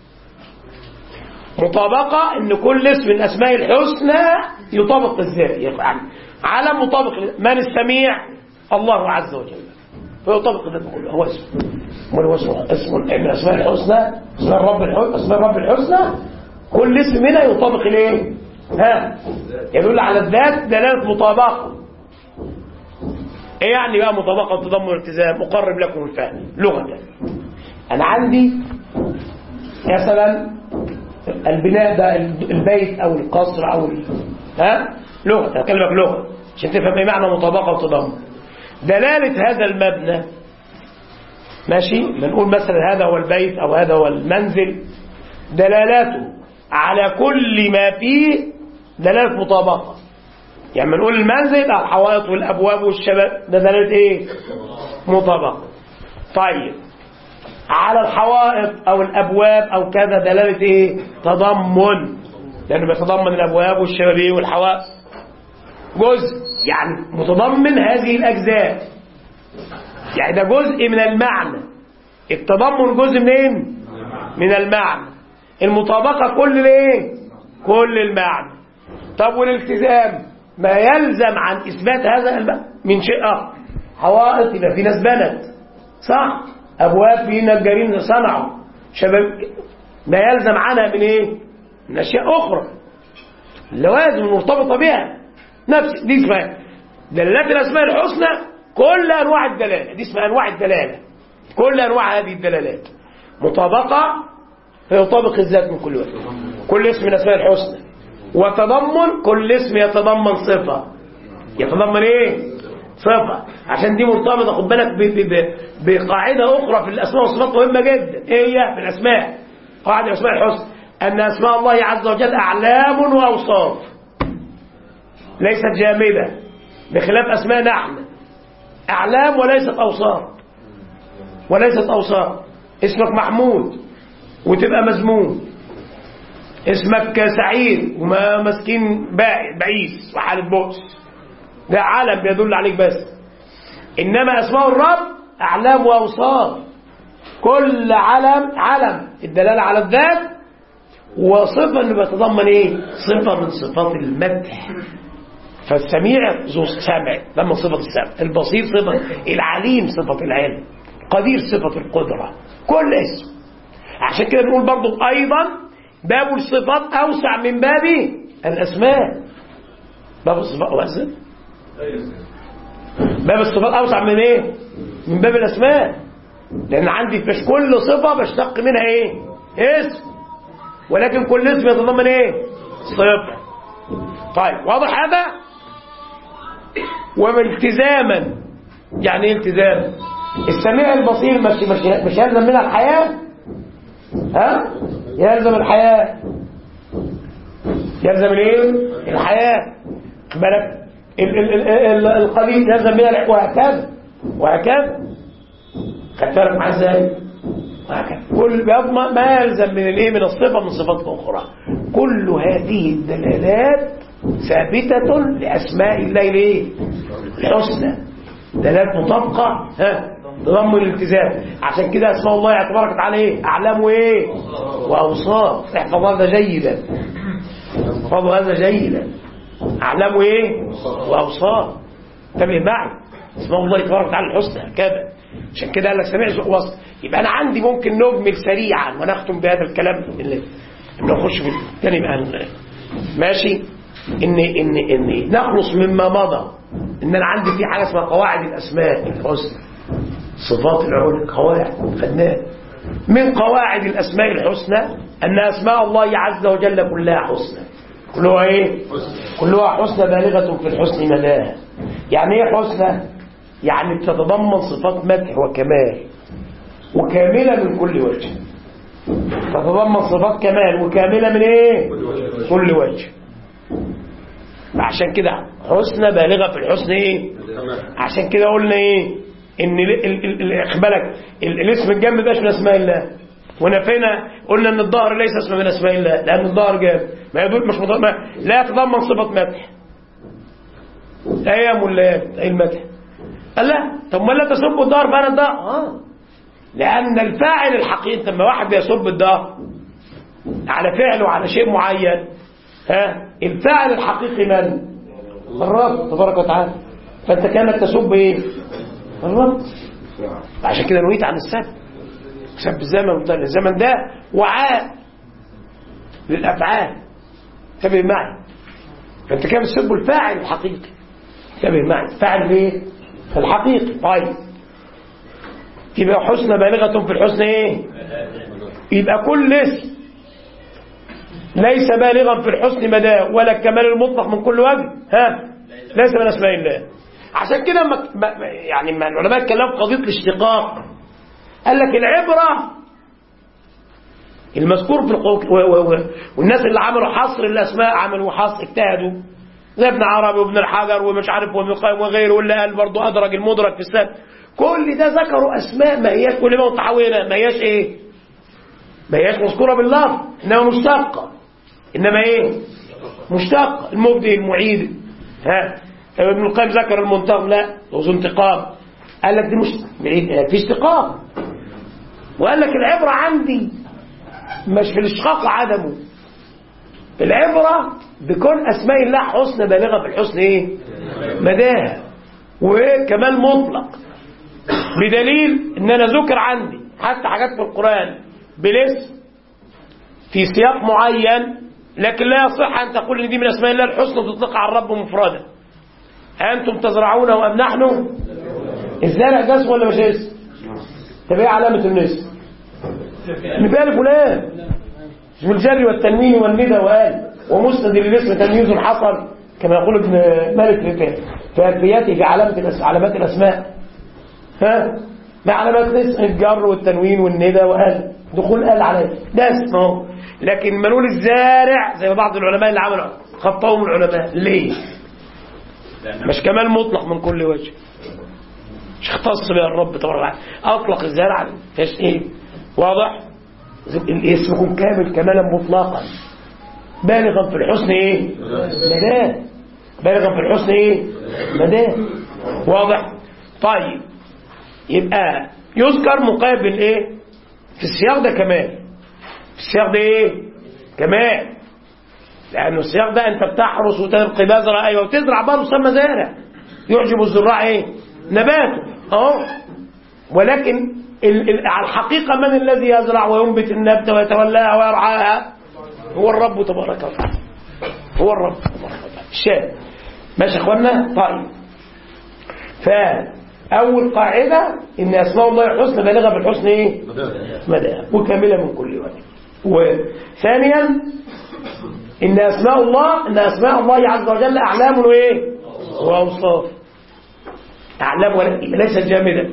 مطابقة ان كل اسم من اسماء الحسنى يطابق الذات، يعني على مطابق. من السميع؟ الله عز وجل، فيطابق الذات كله، هو اسم. هو اسم من اسماء الحسنى، اسماء الرب الحسنى، كل اسم منها يطابق الايه؟ يدل على الذات دلالة مطابقة. ايه يعني بقى مطابقة وتضمن والتزام؟ اقرب لكم الفهم لغة. انا عندي مثلا البناء ده البيت او القصر او لغة، اكلمك لغة عشان تفهم ايه معنى مطابقة وتضمن. دلالة هذا المبنى، ماشي، بنقول مثلا هذا هو البيت او هذا هو المنزل، دلالاته على كل ما فيه دلالة مطابقة. يعني بنقول المنزل الحوائط والأبواب والشباب، ده دلالة ايه؟ مطابقة. طيب، على الحوائط أو الأبواب أو كذا دلالة ايه؟ تضمن، لأنه بيتضمن الأبواب والشبابيك والحوائط جزء، يعني متضمن هذه الأجزاء، يعني ده جزء من المعنى. التضمن جزء منين؟ من المعنى. المطابقة كل الايه؟ كل المعنى. طب والالتزام ما يلزم عن إثبات هذا من شيء آخر. حوائط يبقى في ناس بنت، صح؟ أبواب في نجارين صنعوا، شباب، ما يلزم عنها من إيه؟ من أشياء أخرى، اللوازم المرتبطة بها. نفس دي اسمها دلالات الأسماء الحسنى كل أنواع الدلالة، دي اسمها أنواع الدلالة، كل أنواع هذه الدلالات مطابقة فيطابق الذات من كل وجه، كل اسم من الأسماء الحسنى، وتضمن كل اسم يتضمن صفة، يتضمن ايه؟ صفة، عشان دي مرتبطة خد بالك بقاعدة أخرى في الأسماء والصفات مهمة جدا. ايه هي في الأسماء؟ قاعدة الأسماء الحسنى أن أسماء الله عز وجل أعلام وأوصاف ليست جامدة، بخلاف أسماء نحن أعلام وليست أوصاف، وليست أوصاف. اسمك محمود وتبقى مذموم، اسمك سعيد وما مسكين بعيس وحالة بؤس، ده علم بيدل عليك بس. إنما أسماء الرب أعلام وأوصاف، كل علم الدلالة على الذات، وصفة اللي بتضمن ايه؟ صفة من صفات المدح. فالسميع ذو السمع لما صفة السمع، البصير صفة العليم، صفة العلم، قدير صفة القدرة، كل اسم. عشان كده بنقول برضو أيضا باب الصفات أوسع من باب الأسماء. باب الصفات أوسع، باب الصفات أوسع من ايه؟ من باب الأسماء، لأن عندي مش كل صفة بشتق منها ايه؟ اسم، ولكن كل اسم يتضمن ايه؟ صفة. طيب واضح هذا؟ والتزاما، يعني ايه التزام؟ السميع البصير مش يلزم منها الحياة؟ ها؟ يلزم الحياة، يلزم الايه؟ الحياة. بالك القليل يلزم منها، وهكذا وهكذا. خدت بالك معاه ازاي؟ كل ما يلزم من الايه؟ من الصفة من صفات أخرى. كل هذه الدلالات ثابتة لأسماء الله الايه؟ الحسنى، دلالات مطابقة تضمن الالتزام. عشان كده اسماء الله تبارك وتعالى ايه؟ أعلام وايه؟ وأوصاف. احفظ هذا جيدا، احفظ هذا جيدا. أعلام وايه؟ وأوصاف. انتبه معي، اسماء الله تبارك وتعالى الحسنى كذا. عشان كده قال لك سميع ذو وصف. يبقى انا عندي ممكن نجمل سريعا ونختم بهذا الكلام اللي نخش في الثاني بقى ماشي. ان نخلص مما مضى، ان انا عندي في حاجه اسمها قواعد الاسماء الحسنى، صفات العلو، قواعد خدناها. من قواعد الاسماء الحسنى ان اسماء الله عز وجل كلها حسنى، كلها ايه؟ كلها حسنى بالغه في الحسن مداها. يعني ايه حسنى؟ يعني تتضمن صفات مدح وكمال وكاملة من كل وجه، تتضمن صفات كمال وكاملة من ايه؟ كل وجه. عشان كده حسنى بالغة في الحسن ايه؟ عشان كده قلنا ايه؟ ان اخبالك الاسم الجامد مبقاش من اسماء الله، ونفينا قلنا ان الظهر ليس اسم من اسماء الله، لان الظهر جامد ما يدل مش لا يتضمن صفة مدح. ايام ولا ايه المدح؟ قال لا، طب ما لا تسب الدهر فانا الدهر. لان الفاعل الحقيقي لما واحد بيسب الدهر على فعل وعلى شيء معين، الفاعل الحقيقي من؟ الرب تبارك وتعالى. فانت كانك تسب ايه؟ الرب. عشان كده نهيت عن السب، سب الزمن ده وعاء للافعال. انتبه معي، فانت كان تسب الفاعل الحقيقي. انتبه معي، فاعل ايه؟ الحقيقي. طيب يبقى حسنى بالغة في الحسن ايه؟ يبقى كل اسم ليس بالغا في الحسن مداه ولا الكمال المطلق من كل وجه ليس من اسماء الله. عشان كده يعني ما العلماء اتكلموا في قضيه الاشتقاق، قال لك العبره المذكور في والناس اللي عملوا حصر الاسماء عملوا حصر اجتهدوا زي ابن عربي وابن الحجر ومش عارف وابن القيم وغيره، واللي قال برضه ادرج المدرك في السبب. كل ده ذكروا اسماء ما هياش كل ما متحوله، ما هياش ايه؟ ما هياش مذكوره باللفظ، انما مشتقه. انما ايه؟ مشتق. المبدئ المعيد ابن القيم ذكر المنتقم، لا ذو انتقام، قال لك دي مش في اشتقاق. وقال لك العبره عندي مش في الاشتقاق عدمه، العبره بكون اسماء الله حسنى بالغه في الحسن ايه؟ مداها وكمال مطلق. بدليل ان انا ذكر عندي حتى حاجات في القران بالاسم في سياق معين، لكن لا يصح ان تقول ان دي من اسماء الله الحسنى وتطلق على الرب مفردا. أنتم تزرعونه أم نحن؟ الزرع ده اسم ولا مش اسم؟ طب ايه علامة الاسم؟ مثال فلان اسم الجر والتنوين والندى وقال ومسند للاسم تمييز حصل كما يقول ابن مالك في ألفياته في علامات الأسماء. ها؟ ما علامات الاسم؟ الجر والتنوين والندى وقال دخول قال عليه ده اسم اهو. لكن ما نقول الزارع زي ما بعض العلماء اللي عملوا خطهم العلماء ليه؟ مش كمال مطلق من كل وجه، مش اختص بها الرب تبارك وتعالى، اطلق الزرع فيش ايه؟ واضح؟ الاسم يكون كامل كمالا مطلقا بالغا في الحسن ايه؟ مداه، بالغا في الحسن ايه؟ مداه. واضح؟ طيب يبقى يذكر مقابل ايه؟ في السياق ده كمال، في السياق ده ايه؟ كمال، لأنه السياق ده أنت بتحرس وتلقي بذرة أيوة وتزرع برضه سمى زارع يعجب الزراع إيه؟ نباته أهو. ولكن على الحقيقة من الذي يزرع وينبت النبتة ويتولاها ويرعاها؟ هو الرب تبارك وتعالى، هو الرب تبارك وتعالى. الشاهد ماشي يا إخوانا؟ طيب فأول قاعدة إن أسماء الله الحسنى بالغة في الحسن إيه؟ مدى وكاملة من كل وجه. وثانيا إن أسماء الله عز وجل أعلام وإيه؟ وأوصاف، أعلام وليست جامدة.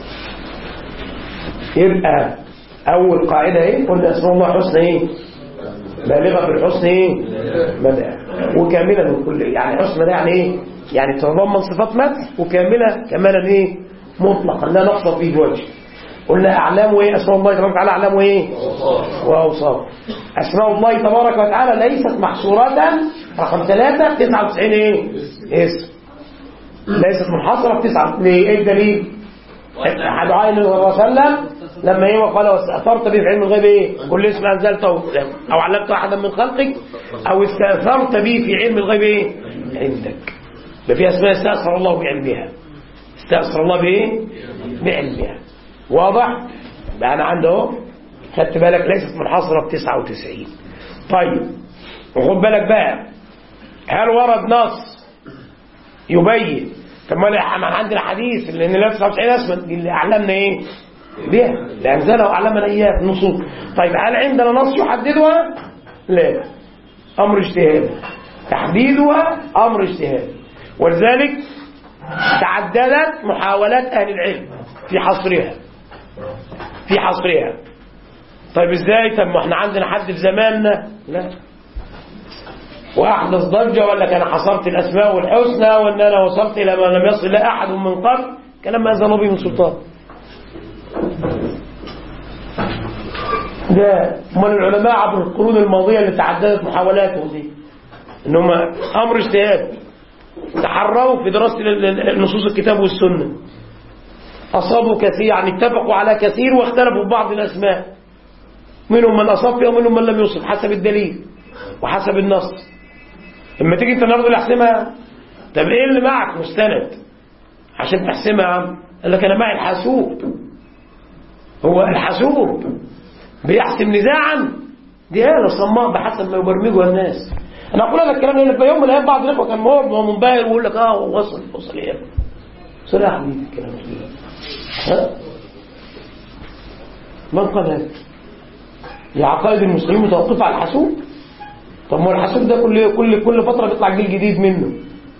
يبقى أول قاعدة إيه؟ قلنا أسماء الله حسنى إيه؟ بالغة في الحسن إيه؟ مدى وكاملة من كل، يعني حسنى ده يعني إيه؟ يعني تتضمن صفات مدح وكاملة كمالا إيه؟ مطلقا لا نقصر فيه بوجه. قلنا أعلام وإيه؟ أسماء الله تبارك وتعالى أعلام وإيه؟ وأوصاف. أسماء الله تبارك وتعالى ليست محصورة رقم 3 99 إيه؟ اسم، ليست منحصرة في 9. إيه الدليل؟ أحد عين الله وسلم لما إيه وقال واستأثرت به في علم الغيب إيه؟ كل اسم أنزلته أو علمت أحدا من خلقك أو استأثرت به في علم الغيب إيه؟ عندك. ففي أسماء استأثر الله بعلمها، استأثر الله بإيه؟ بعلمها. واضح؟ بقى أنا عنده خدت بالك ليست منحصرة ب 99. طيب وخد بالك بقى، هل ورد نص يبين؟ طب ما عندنا حديث لأن لا 99 اسما اللي أعلمنا إيه؟ بها لأنزله وأعلمنا إياه النصوص. طيب هل عندنا نص يحددها؟ لا، أمر اجتهادي، تحديدها أمر اجتهادي. ولذلك تعددت محاولات أهل العلم في حصرها، في حصرها. طيب ازاي؟ طب ما احنا عندنا حد في زماننا لا واحدث ضجه ولا كان حصرت الاسماء والحسنى وان انا وصلت الى ما لم يصل لا احد من قبل، كلام ما انزل به من سلطان. ده من العلماء عبر القرون الماضيه اللي تعددت محاولاتهم دي انهم امر اجتهاد تحروا في دراسه نصوص الكتاب والسنه، اصابوا كثير، يعني اتفقوا على كثير واختلفوا في بعض الاسماء، منهم من أصاب فيها ومنهم من لم يصب حسب الدليل وحسب النص. لما تيجي انت النهارده اللي احسمها، طب ايه اللي معك مستند عشان تحسمها يا عم؟ قال لك انا معي الحاسوب. هو الحاسوب بيحسم نزاعا؟ دي آلة صماء بحسب ما يبرمجها الناس. انا اقول لك الكلام ده في يوم من الايام بعض الاخوه كان منبهر ويقول لك وصل ايه؟ وصل يا حبيبي الكلام ده. من قال هذا؟ العقائد المسلمين متوقفة على الحاسوب؟ طب ما الحاسوب ده كل فترة بيطلع جيل جديد منه،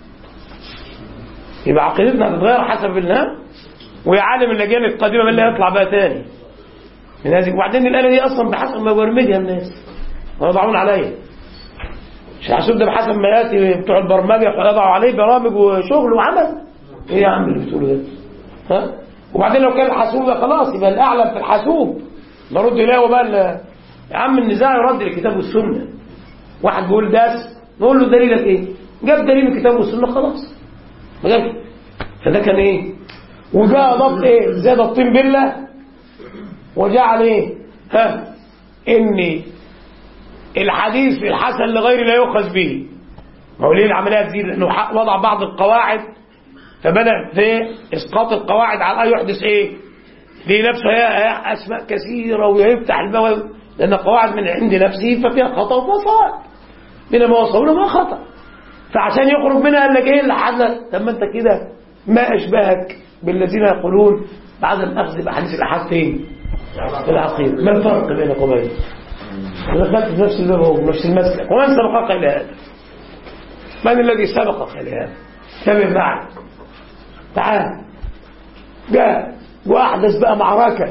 يبقى عقيدتنا هتتغير حسب النهار، ويعلم الاجيال القادمة من اللي هيطلع بقى تاني من هذه. وبعدين الآلة دي أصلا بحسب ما يبرمجها الناس ويضعون عليها، مش الحاسوب ده بحسب ما يأتي بتوع البرمجة يضعوا عليه برامج وشغل وعمل. ايه يا عم اللي بتقوله ده؟ ها؟ وبعدين لو كان الحاسوب ده خلاص يبقى الأعلم في الحاسوب نرد إليه وبقى يا عم النزاع يرد للكتاب والسنة. واحد بيقول داس نقول له دليلك ايه؟ جاب دليل الكتاب والسنة خلاص ما جابش. فده كان ايه؟ وجاء ضبط ايه؟ زاد الطين بالله وجعل ايه؟ ان الحديث في الحسن لغير لا يؤخذ به. ما هو ليه العمليه تزيد؟ لانه وضع بعض القواعد فبدأ في اسقاط القواعد على يحدث ايه؟ في نفسه اسماء كثيره ويفتح الباب، لأن قواعد من عند نفسه ففيها خطأ وفيها صواب، بينما وصلنا ما خطأ. فعشان يخرج منها قال لك ايه اللي حدث؟ طب ما انت كده ما اشبهك بالذين يقولون بعدم اخذ باحاديث الاحاد فين؟ في العقيده. ما الفرق بينك وبينه؟ دخلت في نفس الباب ونفس المسلك. ومن سبقك الى هذا؟ من الذي سبقك الى هذا؟ انتبه معي. تعال جاء واحدث بقى معركه،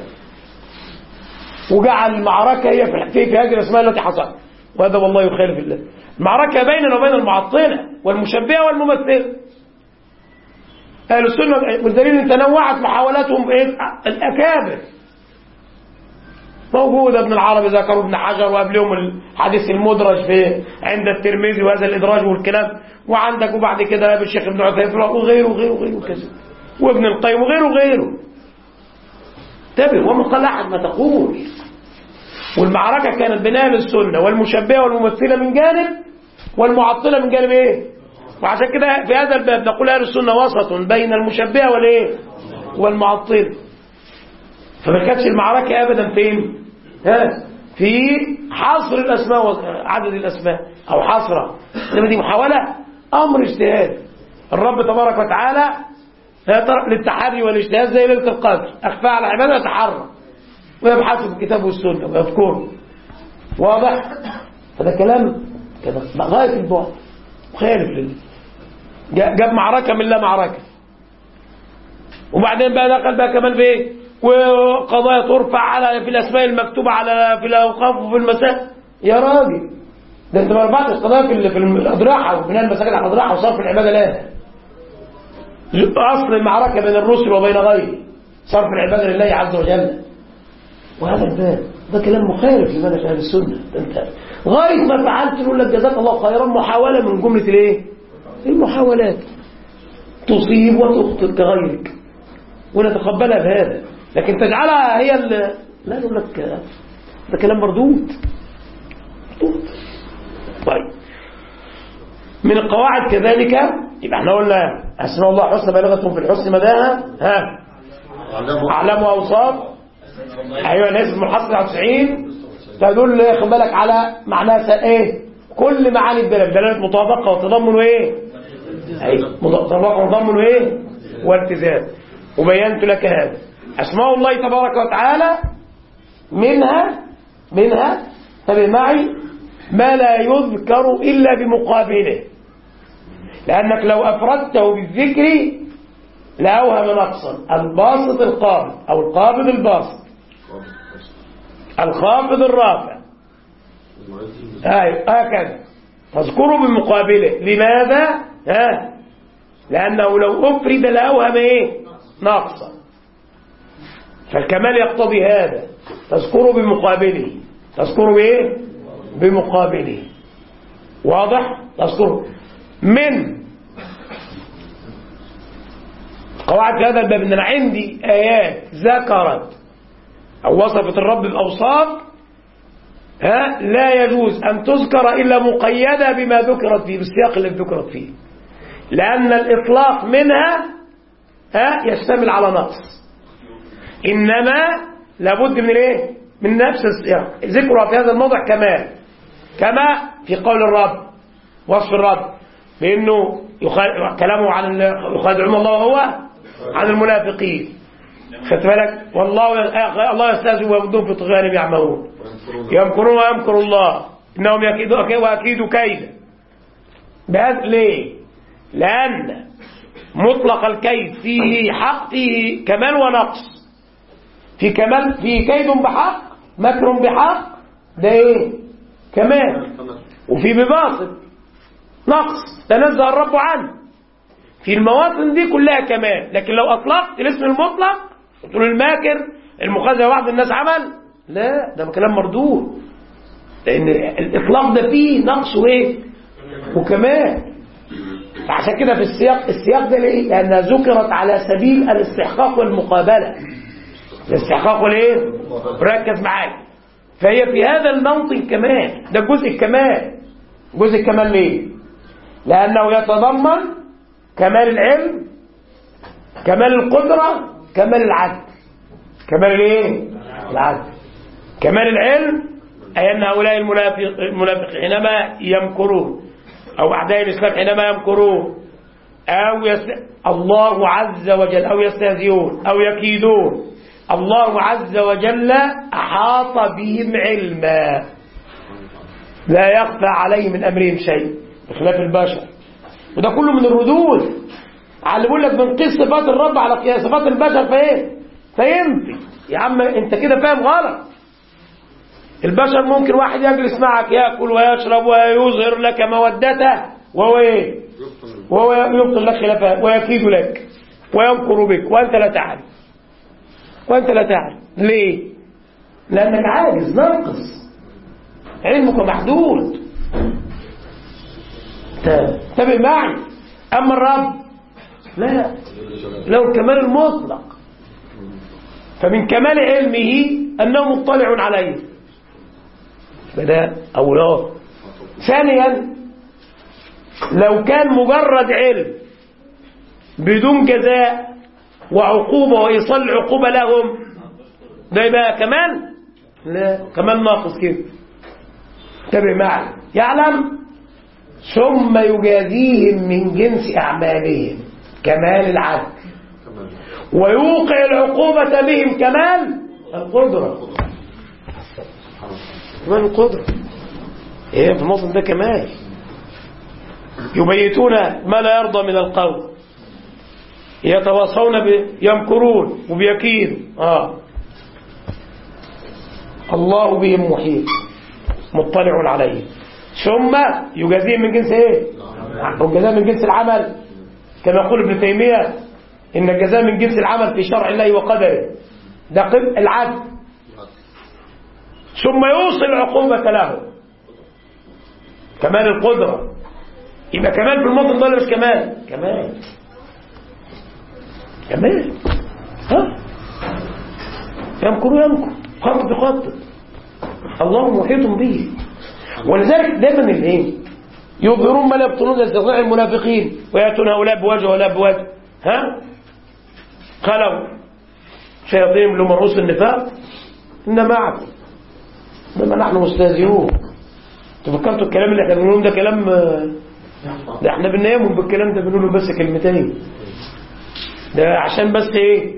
وجعل المعركه هي في هذه الاسماء التي حصلت، وهذا والله يخالف الله. المعركه بيننا وبين المعطله والمشبهه والممثله. اهل السنه والدليل ان تنوعت محاولاتهم الاكابر. موجود ابن العربي ذكروا ابن حجر، وقبلهم الحديث المدرج في عند الترمذي وهذا الادراج والكلام، وعندك وبعد كده الشيخ ابن عثيمين وغيره وغيره وغيره كذا، وابن القيم وغيره وغيره. انتبه، ومن قال احد ما تقول. والمعركه كانت بين اهل السنه والمشبهه والممثله من جانب، والمعطله من جانب ايه؟ وعشان كده في هذا الباب نقول اهل السنه وسط بين المشبهه والايه؟ والمعطله. فما كانتش المعركه ابدا فين؟ في حصر الاسماء وعدد الاسماء او حصرها. انما دي محاوله امر اجتهاد. الرب تبارك وتعالى للتحري والاجتهاد زي ليله القدر، اخفى على عباده يتحرى ويبحثوا في الكتاب والسنه ويذكروا. واضح؟ هذا كلام كده غايه البعد مخالف لله. جاب معركه من لا معركه، وبعدين بقى دخل بقى كمان بايه؟ وقضايا ترفع على في الاسماء المكتوبه على في الاوقاف وفي المساجد. يا راجل ده انت ما رفعتش قضايا في الاضراحه وبناء المساجد على الاضراحه وصرف العباده لها. اصل المعركه بين الرسل وبين غيره صرف العباده لله عز وجل. وهذا الباب ده كلام مخالف لمنهج اهل السنه. انت غايه ما فعلت يقول لك جزاك الله خيرا، محاوله من جمله الايه؟ المحاولات تصيب وتخطئ كغيرك ونتقبلها بهذا، لكن تجعلها هي لا نقول لك ده كلام مردود. طيب من القواعد كذلك يبقى احنا قلنا اسماء الله حسنى بالغة في الحسن مداها اعلام واوصاف. ايوه الاسم المحصل على 90 تدل خد بالك على معناها ايه؟ كل معاني دلاله مطابقه وتضمن وايه؟ ايوه مطابقه وتضمن وايه؟ والتزام. وبينت لك هذا. اسماء الله تبارك وتعالى منها تبع معي ما لا يذكر الا بمقابله، لانك لو افردته بالذكر لاوهم نقصا. الباسط القابض او القابض الباسط، الخافض الرافع، هكذا تذكره بمقابله. لماذا؟ لانه لو افرد لاوهم ايه؟ ناقصا. فالكمال يقتضي هذا، تذكره بمقابله. تذكره بايه؟ بمقابله. واضح؟ تذكره من قواعد هذا الباب ان انا عندي ايات ذكرت او وصفت الرب باوصاف لا يجوز ان تذكر الا مقيده بما ذكرت فيه، بالسياق اللي ذكرت فيه، لان الاطلاق منها يشتمل على نقص. انما لابد من ايه؟ من نفس السياق. ذكرها في هذا الموضع كمال، كما في قول الرب وصف الرب بانه كلامه عن يخادعون الله وهو عن المنافقين. خدت بالك؟ الله يستهزئ ويمدهم في طغيانهم يعمهون يمكرون ويمكر الله انهم يكيدون واكيدوا كيدا. بهذا ليه؟ لان مطلق الكيد فيه حق، فيه كمال ونقص. في كمال، في كيد بحق، مكر بحق، ده ايه؟ كمال. وفي بباطل نقص تنزه الرب عنه. في المواطن دي كلها كمال. لكن لو اطلقت الاسم المطلق تقول الماكر المخازن بعض الناس عمل، لا ده كلام مردود، لان الاطلاق ده فيه نقص وايه؟ وكمال. فعشان كده في السياق ده ليه؟ لانها ذكرت على سبيل الاستحقاق والمقابله. الاستحقاق والايه؟ ركز معايا. فهي في هذا الموطن كمان، ده جزء الكمال. جزء الكمال ليه؟ لانه يتضمن كمال العلم، كمال القدره، كمال العدل. كمال الايه؟ العدل. كمال العلم اي ان هؤلاء المنافقين حينما يمكرون أو أعداء الإسلام حينما يمكرون الله عز وجل أو يستهزئون أو يكيدون، الله عز وجل أحاط بهم علما لا يخفى عليه من أمرهم شيء بخلاف البشر. وده كله من الردود على بيقول لك بنقيس صفات الرب على صفات البشر. فينفي يا عم انت كده فاهم غلط. البشر ممكن واحد يجلس معك يأكل ويشرب ويظهر لك مودته وهو يبطل لك خلافه ويكيد لك ويمكر بك وأنت لا تعلم. ليه؟ لأنك عاجز ناقص، علمك محدود. تابع معي. أما الرب لا، له الكمال المطلق، فمن كمال علمه أنه مطلع عليه. فده أولاد. ثانيا لو كان مجرد علم بدون جزاء وعقوبة وإيصال العقوبة لهم ده يبقى كمان لا، كمان ناقص كده. تابع معي. يعلم ثم يجازيهم من جنس أعمالهم كمال العدل، ويوقع العقوبة بهم كمال القدرة. كمال القدرة ايه في النظم ده كمال. يبيتون ما لا يرضى من القول، يتواصون يمكرون وبيكيدوا. الله بهم محيط مطلع عليهم، ثم يجازيهم من جنس ايه؟ الجزاء من جنس العمل، كما يقول ابن تيمية إن الجزاء من جنس العمل في شرع الله وقدره، ده العدل. ثم يوصل العقوبة له كمال القدرة. يبقى كمال في الموطن ده مش كمال؟ كمال يمكر خطط بخطط، الله محيط به. ولذلك دايما الايه يظهرون ما لا يبطنون استطاع المنافقين ويأتون هؤلاء بوجه ولا بوجه. قالوا شياطين لهم رؤوس النفاق إن معكم إنما نحن مستهزئون. تفكرتوا الكلام اللي احنا بنقوله ده كلام؟ ده احنا بننامهم بالكلام ده، بنقوله بس كلمتين ده عشان بس ايه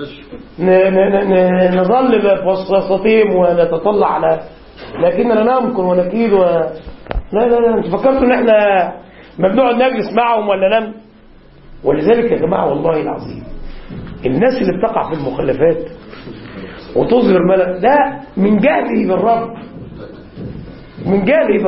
نظل في وسطهم ونتطلع على، لكننا نمكر ونكيد لا انتوا فكرتوا ان احنا ما بنقعد نجلس معهم ولا نم؟ ولذلك يا جماعه والله العظيم الناس اللي بتقع في المخالفات وتظهر ملأ ده من جهله بالرب، من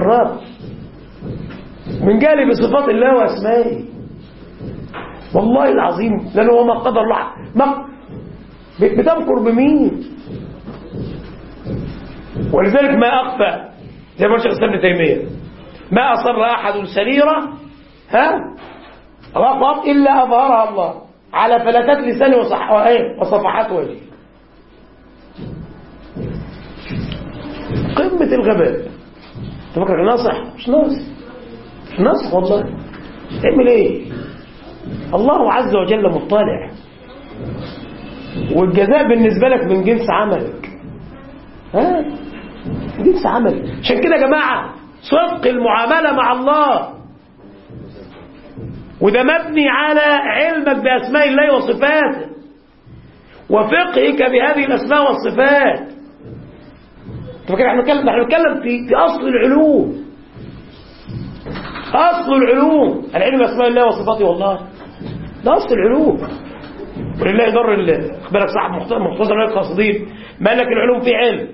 جهله بصفات الله واسمائه. والله العظيم لانه هو ما قدر الله بتمكر بمين؟ ولذلك ما أخفى زي ما قال شيخ الإسلام ابن تيمية ما أصر أحد سريرة رفض إلا أظهرها الله على فلتات لسانه وصفحات وجهه. قمة الغباء. تفكر ناصح؟ مش ناصح والله. تعمل ايه؟ الله عز وجل مطلع، والجزاء بالنسبة لك من جنس عملك. جنس عملك. عشان كده يا جماعة صدق المعاملة مع الله، وده مبني على علمك بأسماء الله وصفاته وفقهك بهذه الأسماء والصفات. احنا بنتكلم في أصل العلوم. أصل العلوم العلم بأسماء الله وصفاته. والله ده أصل العلوم. ولله ضر اخبارك صاحب مختصر القاصدين ما لك العلوم في علم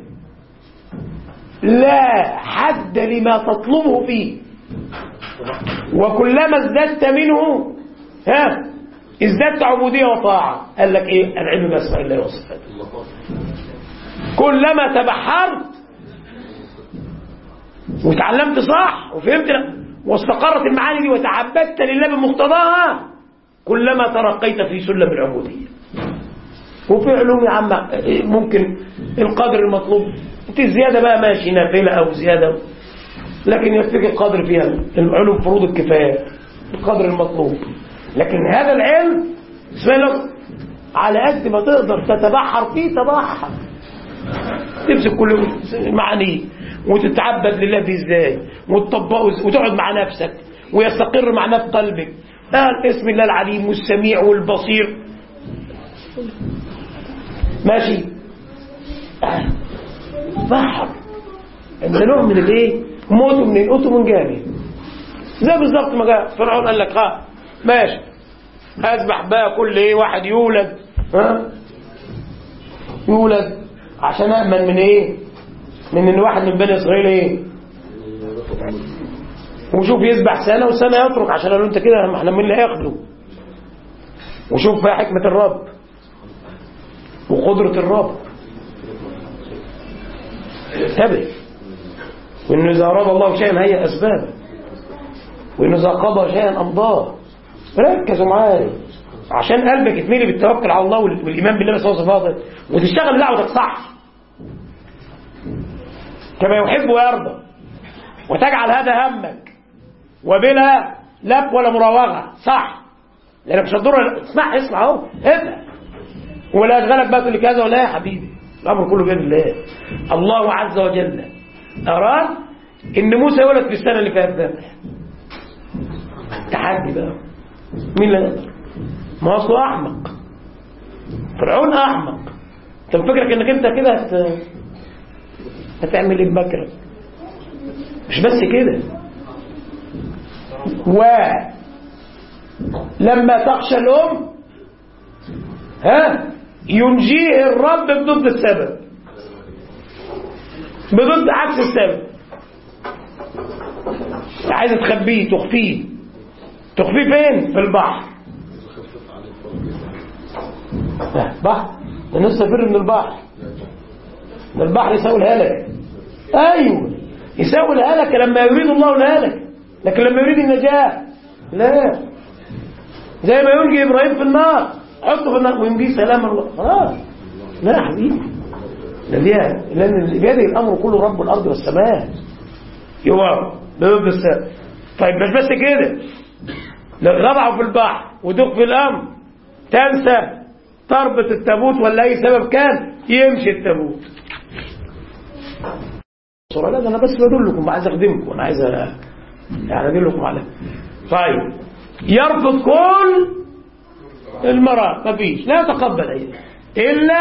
لا حد لما تطلبه فيه، وكلما ازددت منه ازددت عبودية وطاعة. قال لك ايه؟ العلم بأسماء الله وصفاته. كلما تبحرت وتعلمت صح وفهمت واستقرت المعاني دي وتعبدت لله بمقتضاها كلما ترقيت في سلم العبودية. وفي علوم يا عم ممكن القدر المطلوب انت زيادة بقى ماشي نافلة او زيادة، لكن يكفيك القدر فيها العلوم فروض الكفاية القدر المطلوب. لكن هذا العلم اسمه لك على قد ما تقدر تتبحر فيه تبحر، تمسك كل معانيه وتتعبد لله فيه ازاي وتطبقه وتقعد مع نفسك ويستقر معناه في قلبك. اسم الله العليم والسميع والبصير ماشي. بحر ده نوع من الايه؟ موت من القط من جاري، زي بالظبط ما جاء فرعون قال لك ماشي اذبح بقى كل واحد يولد يولد عشان أأمن من ايه؟ من ان واحد من بني اسرائيل ايه؟ وشوف يذبح سنة وسنة يترك عشان قالوا انت كده احنا من اللي هياخده. وشوف بقى حكمة الرب وقدرة الرب. انتبه، وانه اذا اراد الله شيئا هيئ اسبابه، وانه اذا قضى شيئا امضاه. ركزوا معايا عشان قلبك يتملي بالتوكل على الله والايمان بالله بس هو صفاته، وتشتغل دعوتك صح كما يحب ويرضى، وتجعل هذا همك وبلا لف ولا مراوغه صح، لانك مش هتضر. اسمع اهو ابدا، ولا اشغلك بقى تقول لي كذا ولا يا حبيبي، الامر كله بيد الله. الله عز وجل اراد ان موسى يولد في السنه اللي فاتت ده. تحدي بقى مين اللي يقدر؟ ما اصله احمق، فرعون احمق. انت فكرك انك انت كده هتعمل ايه بمكرك؟ مش بس كده، ولما تخشى الام ينجيه الرب بضد السبب، بضد عكس السبب. عايز تخبيه تخفيه فين؟ في البحر. بحر الناس تفر من البحر، البحر يساوي الهلك. ايوه يساوي الهلك لما يريد الله الهلك، لكن لما يريد النجاة لا. زي ما ينجي ابراهيم في النار، حطه في النار وينجيه سلام الله. خلاص لا يا حبيبي، لان بيده الامر كله، رب الارض والسماء يوم بضد السبب. طيب مش بس كده، غرقوا في البحر ودق في الامر، تنسى تربط التابوت ولا اي سبب كان يمشي التابوت. لا انا بس بدلكم، عايز اخدمكم، انا عايز يعني ادلكم على. طيب يرفض كل المرات، مفيش، لا يتقبل الا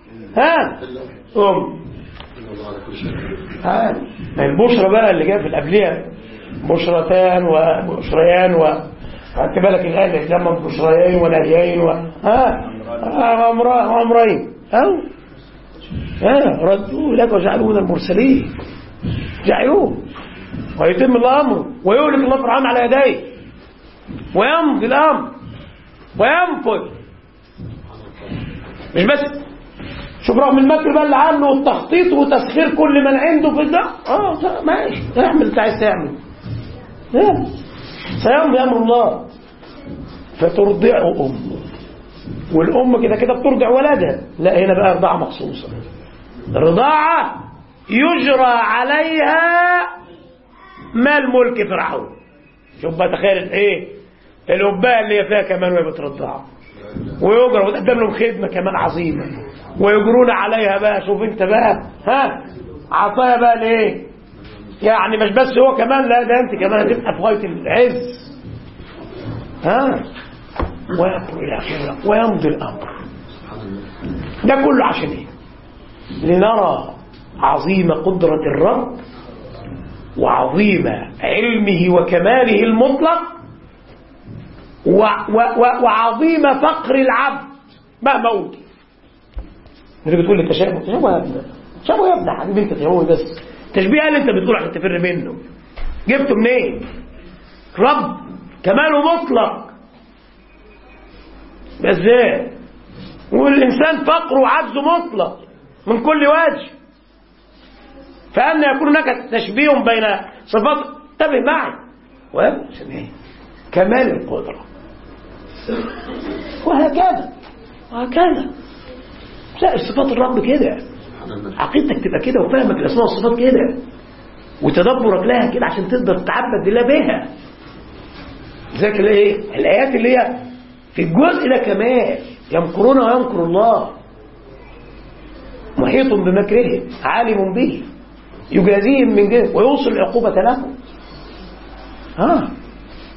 البشرى بقى اللي جاء في القبليه، بشرتان وبشريان خدت بالك الآن لما بشريين ونهيين وأمرين ردوا لك وجعلوا من المرسلين، جعلوه ويتم الأمر ويهلك الله فرعون على يديه ويمضي الأمر وينفذ. مش بس شوف رغم المكر بقى اللي عنه والتخطيط وتسخير كل من عنده في ده ماشي اعمل انت عايز تعمل، سيمضي أمر الله. فترضع أمه، والأم كده كده بترضع ولدها، لا هنا بقى رضاعة مخصوصة، رضاعة يجرى عليها مال ملك فرعون. شوف بقى تخيل ايه الأباء اللي هي فيها كمان وهي بترضع، ويجرى وتقدم لهم خدمة كمان عظيمة، ويجرون عليها بقى. شوف انت بقى عطايا بقى ليه، يعني مش بس هو كمان، لا ده انت كمان هتبقى في غاية العز. ويأكل إلى آخره ويمضي الأمر. ده كله عشان ايه؟ لنرى عظيم قدرة الرب وعظيم علمه وكماله المطلق وعظيم فقر العبد مهما أوتي. اللي بتقول لي تشابه يا ابني، تشابه يا ابني حبيبي، انت تشابه بس تشبيه اللي انت بتقول عشان تفر منه، جبته منين؟ رب كماله مطلق بس ايه، والإنسان فقره وعجزه مطلق من كل وجه، فأن يكون هناك تشبيه بين صفات. انتبه معي عشان ايه؟ كمال القدرة وهكذا لا صفات الرب كده، عقيدتك تبقى كده وفهمك الأسماء والصفات كده وتدبرك لها كده عشان تقدر تتعبد بالله بها. ذاك الآيات اللي هي في الجزء ده كمان، يمكرون ويمكر الله، محيط بمكرهم عالم به يجازيهم من جهه ويوصل العقوبة لهم.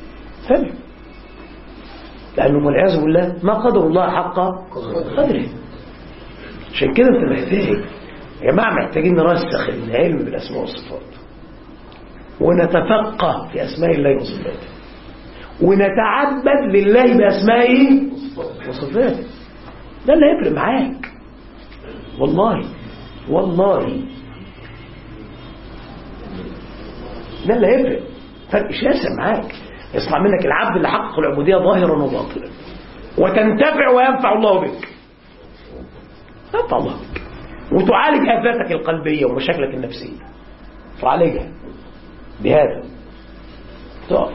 انتبه، لأنه والعياذ بالله ما قدر الله حق قدره. عشان كده انت محتاج يا جماعة، محتاجين نرسخ العلم بالأسماء والصفات، ونتفقه في أسماء الله وصفاته، ونتعبد لله بأسمائه وصفاته. ده اللي هيفرق معاك والله، والله ده اللي هيفرق فرق شاسع معاك. يصنع منك العبد اللي حقق العبودية ظاهرا وباطنا، وتنتفع وينفع الله بك، ينفع الله بك، وتعالج آفاتك القلبية ومشاكلك النفسية، تعالجها بهذا. تقف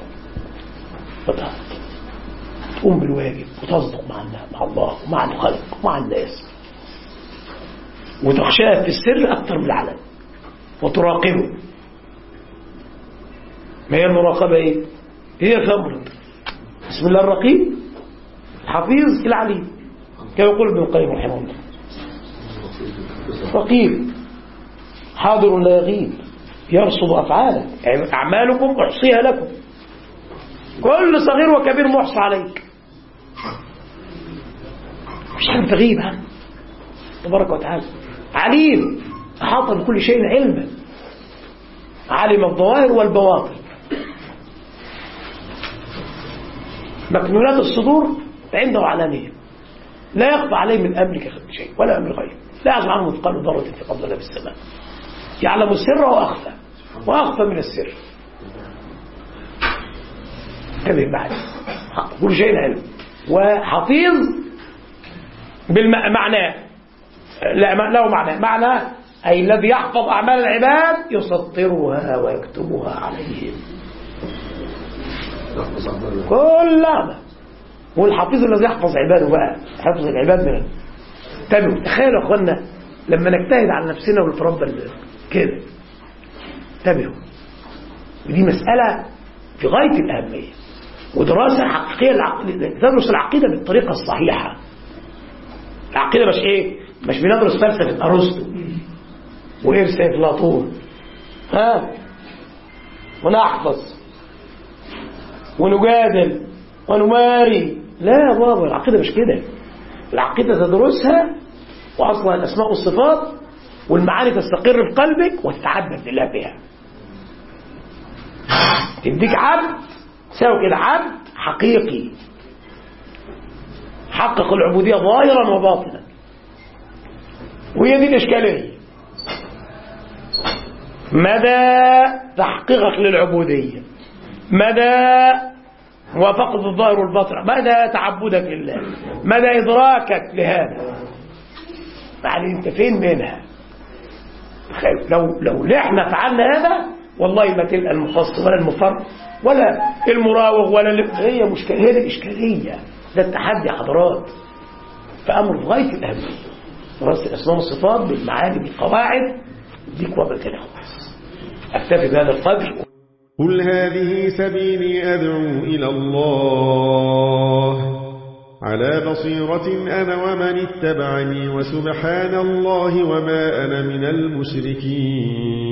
تقوم بالواجب وتصدق مع الله ومع الخلق ومع الناس، وتخشاه في السر أكثر من العلن، وتراقبه. ما هي المراقبة ايه؟ هي ثمرة بسم الله الرقيب الحفيظ العليم، كما يقول ابن القيم رحمه الله. رقيب حاضر لا يغيب، يرصد أفعالك، يعني أعمالكم أحصيها لكم، كل صغير وكبير محصى عليك، مش حاجة تغيب عنه تبارك وتعالى. عليم أحاط بكل شيء علما، علم الظواهر والبواطن، مكنونات الصدور عنده علانية، لا يخفى عليه من أمرك شيء ولا أمر غيره، لا يعزم عنه مثقال ذرة في الأرض ولا في السماء، يعلم السر وأخفى وأخفى من السر. كذب بعد كل شيء علم، وحفيظ بالمعنى، له معنى أي الذي يحفظ أعمال العباد يسطرها ويكتبها عليهم كلها. والحفيظ الذي يحفظ عباده بقى، يحفظ العباد من تبعوا. تخيلوا يا أخوانا لما نجتهد على نفسنا ونتربى كده، تبعوا. ودي مسألة في غاية الأهمية، ودراسة حقيقية تدرس العقيدة بالطريقة الصحيحة. العقيدة مش ايه، مش بندرس فلسفة أرسطو وإرسل أفلاطون ونحفظ ونجادل ونماري. لا يا بابا، العقيدة مش كده. العقيدة تدرسها وأصلا الأسماء والصفات والمعاني تستقر في قلبك وتتعبد لله بها. تديك عبد ساوي كده، عبد حقيقي حقق العبودية ظاهرا وباطنا. وهي دي الإشكالية، مدى تحقيقك للعبودية، مدى موافقة الظاهر والباطن، مدى تعبدك لله، مدى إدراكك لهذا. يعني أنت فين منها؟ لو احنا فعلنا هذا والله ما تلقى المخصص ولا المفرط ولا المراوغ ولا هي مشكلة. هي الإشكالية، ده التحدي يا حضرات، فأمر في غاية الأهمية. دراسة الأسماء والصفات بالمعاني بالقواعد ديك وضع تاني خالص. أكتفي بهذا القدر. قل هذه سبيلي أدعو إلى الله على بصيرة أنا ومن اتبعني، وسبحان الله وما أنا من المشركين.